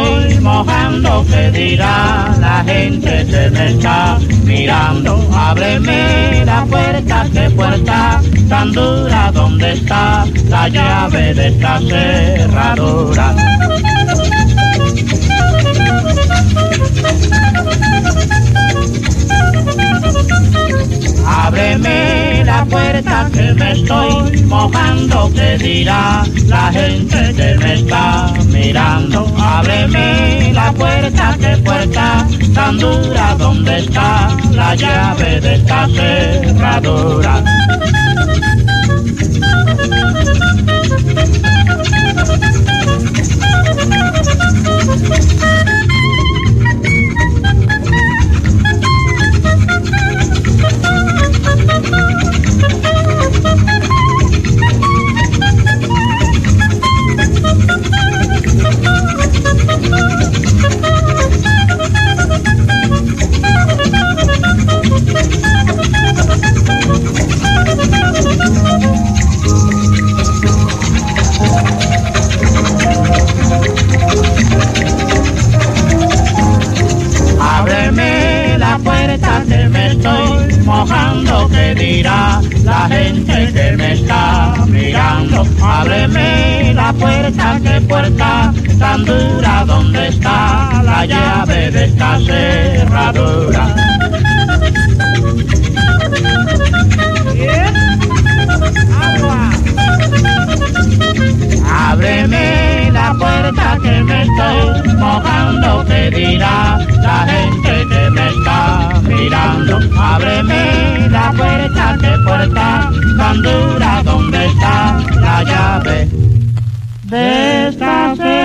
estoy mojando, ¿qué dirá la gente? Se me está mirando. Ábreme la puerta, ¿qué puerta tan dura? ¿Dónde está la llave de esta cerradura? Ábreme la puerta que me estoy mojando, ¿qué dirá la gente que me está mirando? Ábreme la puerta, ¿qué puerta tan dura? ¿Dónde está la llave de esta cerradura? Ábreme la puerta que me estoy mojando, ¿qué dirá la gente que me está mirando? Ábreme la puerta, ¿qué puerta tan dura? ¿Dónde está la llave de esta cerradura? Ábreme la puerta que me estoy mojando, ¿qué dirá la gente que me está mirando? Ábreme la puerta, ¿qué puerta tan dura? ¿Dónde está la llave de esta cerradura?